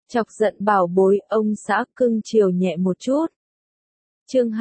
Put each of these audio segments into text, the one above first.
Chọc giận bảo bối, ông xã cưng chiều nhẹ một chút. Chương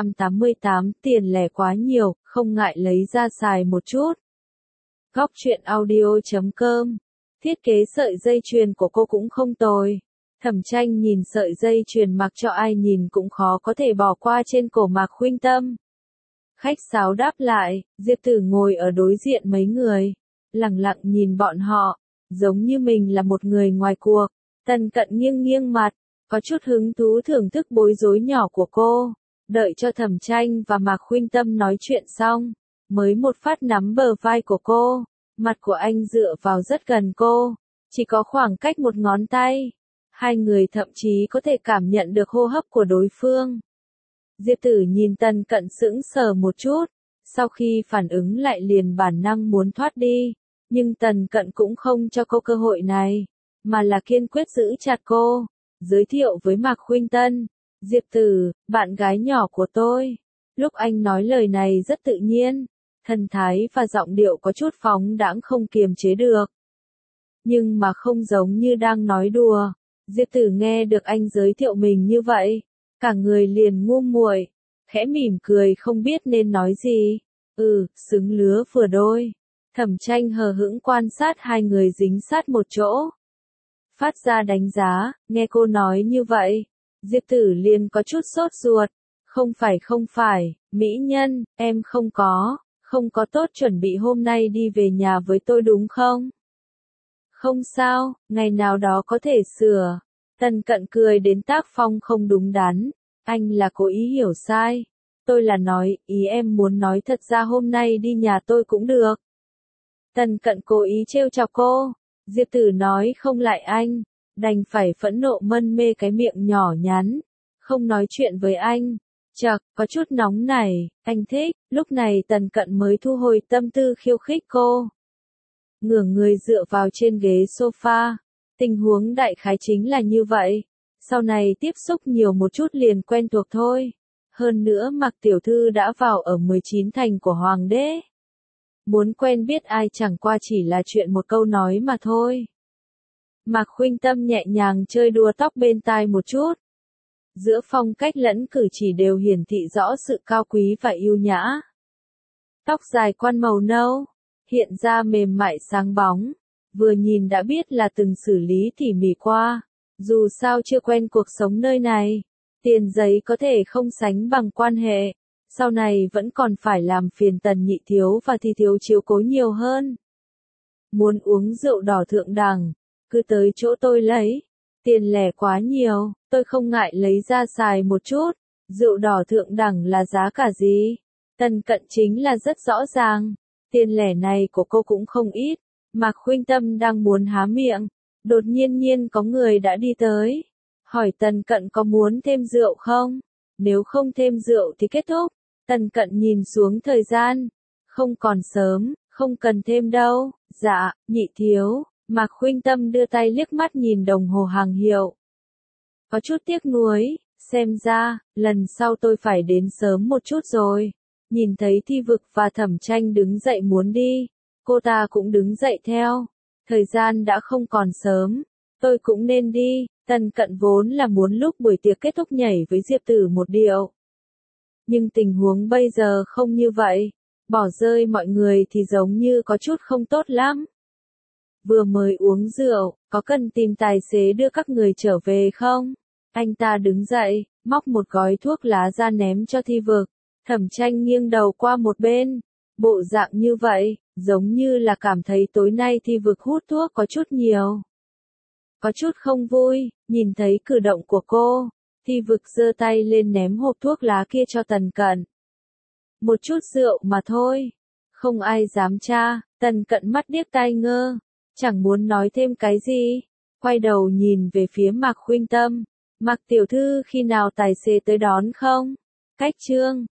288, tiền lẻ quá nhiều, không ngại lấy ra xài một chút. Góc truyện audio.com. Thiết kế sợi dây chuyền của cô cũng không tồi. Thẩm Tranh nhìn sợi dây chuyền mặc cho ai nhìn cũng khó có thể bỏ qua trên cổ Mạc Khuynh Tâm. Khách sáo đáp lại, Diệp Tử ngồi ở đối diện mấy người, lẳng lặng nhìn bọn họ, giống như mình là một người ngoài cuộc. Tần Cận nghiêng nghiêng mặt, có chút hứng thú thưởng thức bối rối nhỏ của cô, đợi cho Thẩm Tranh và Mạc Khuynh Tâm nói chuyện xong, mới một phát nắm bờ vai của cô, mặt của anh dựa vào rất gần cô, chỉ có khoảng cách một ngón tay. Hai người thậm chí có thể cảm nhận được hô hấp của đối phương. Diệp Tử nhìn Tần Cận sững sờ một chút, sau khi phản ứng lại liền bản năng muốn thoát đi, nhưng Tần Cận cũng không cho cô cơ hội này, mà là kiên quyết giữ chặt cô, giới thiệu với Mạc Khuynh Tân, Diệp Tử, bạn gái nhỏ của tôi. Lúc anh nói lời này rất tự nhiên, thần thái và giọng điệu có chút phóng đãng không kiềm chế được. Nhưng mà không giống như đang nói đùa, Diệp Tử nghe được anh giới thiệu mình như vậy, cả người liền ngu muội, khẽ mỉm cười không biết nên nói gì. Xứng lứa vừa đôi. Thẩm Tranh hờ hững quan sát hai người dính sát một chỗ. Phát ra đánh giá, nghe cô nói như vậy, Diệp Tử liền có chút sốt ruột. Không phải, mỹ nhân, em không có tốt chuẩn bị hôm nay đi về nhà với tôi đúng không? Không sao, ngày nào đó có thể sửa. Tần Cận cười đến tác phong không đúng đắn. Anh là cố ý hiểu sai. Tôi là nói, ý em muốn nói thật ra hôm nay đi nhà tôi cũng được. Tần Cận cố ý trêu chọc cô. Diệp Tử nói không lại anh. Đành phải phẫn nộ mân mê cái miệng nhỏ nhắn. Không nói chuyện với anh. Chậc, có chút nóng này, anh thích. Lúc này Tần Cận mới thu hồi tâm tư khiêu khích cô. Ngửa người dựa vào trên ghế sofa. Tình huống đại khái chính là như vậy. Sau này tiếp xúc nhiều một chút liền quen thuộc thôi. Hơn nữa Mạc tiểu thư đã vào ở 19 thành của hoàng đế. Muốn quen biết ai chẳng qua chỉ là chuyện một câu nói mà thôi. Mạc Khuynh Tâm nhẹ nhàng chơi đùa tóc bên tai một chút. Giữa phong cách lẫn cử chỉ đều hiển thị rõ sự cao quý và yêu nhã. Tóc dài quan màu nâu, hiện ra mềm mại sáng bóng, vừa nhìn đã biết là từng xử lý tỉ mỉ qua. Dù sao chưa quen cuộc sống nơi này, tiền giấy có thể không sánh bằng quan hệ, sau này vẫn còn phải làm phiền Tần nhị thiếu và Thi thiếu chiếu cố nhiều hơn. Muốn uống rượu đỏ thượng đẳng, cứ tới chỗ tôi lấy, tiền lẻ quá nhiều, tôi không ngại lấy ra xài một chút. Rượu đỏ thượng đẳng là giá cả gì? Tần Cận chính là rất rõ ràng, tiền lẻ này của cô cũng không ít. Mạc Khuynh Tâm đang muốn há miệng, đột nhiên có người đã đi tới, hỏi Tần Cận có muốn thêm rượu không? Nếu không thêm rượu thì kết thúc. Tần Cận nhìn xuống thời gian, không còn sớm, không cần thêm đâu. Dạ, nhị thiếu. Mạc Khuynh Tâm đưa tay liếc mắt nhìn đồng hồ hàng hiệu. Có chút tiếc nuối, xem ra, lần sau tôi phải đến sớm một chút rồi. Nhìn thấy Thi Vực và Thẩm Tranh đứng dậy muốn đi, cô ta cũng đứng dậy theo. Thời gian đã không còn sớm, tôi cũng nên đi. Tần Cận vốn là muốn lúc buổi tiệc kết thúc nhảy với Diệp Tử một điệu. Nhưng tình huống bây giờ không như vậy, bỏ rơi mọi người thì giống như có chút không tốt lắm. Vừa mới uống rượu, có cần tìm tài xế đưa các người trở về không? Anh ta đứng dậy, móc một gói thuốc lá ra ném cho Thi Vực. Thẩm Tranh nghiêng đầu qua một bên, bộ dạng như vậy, giống như là cảm thấy tối nay Thi Vực hút thuốc có chút nhiều. Có chút không vui, nhìn thấy cử động của cô, Thi Vực giơ tay lên ném hộp thuốc lá kia cho Tần Cận. Một chút rượu mà thôi, không ai dám tra. Tần Cận mắt điếc tai ngơ, chẳng muốn nói thêm cái gì, quay đầu nhìn về phía Mạc Khuynh Tâm. Mạc tiểu thư khi nào tài xế tới đón không? Cách trương,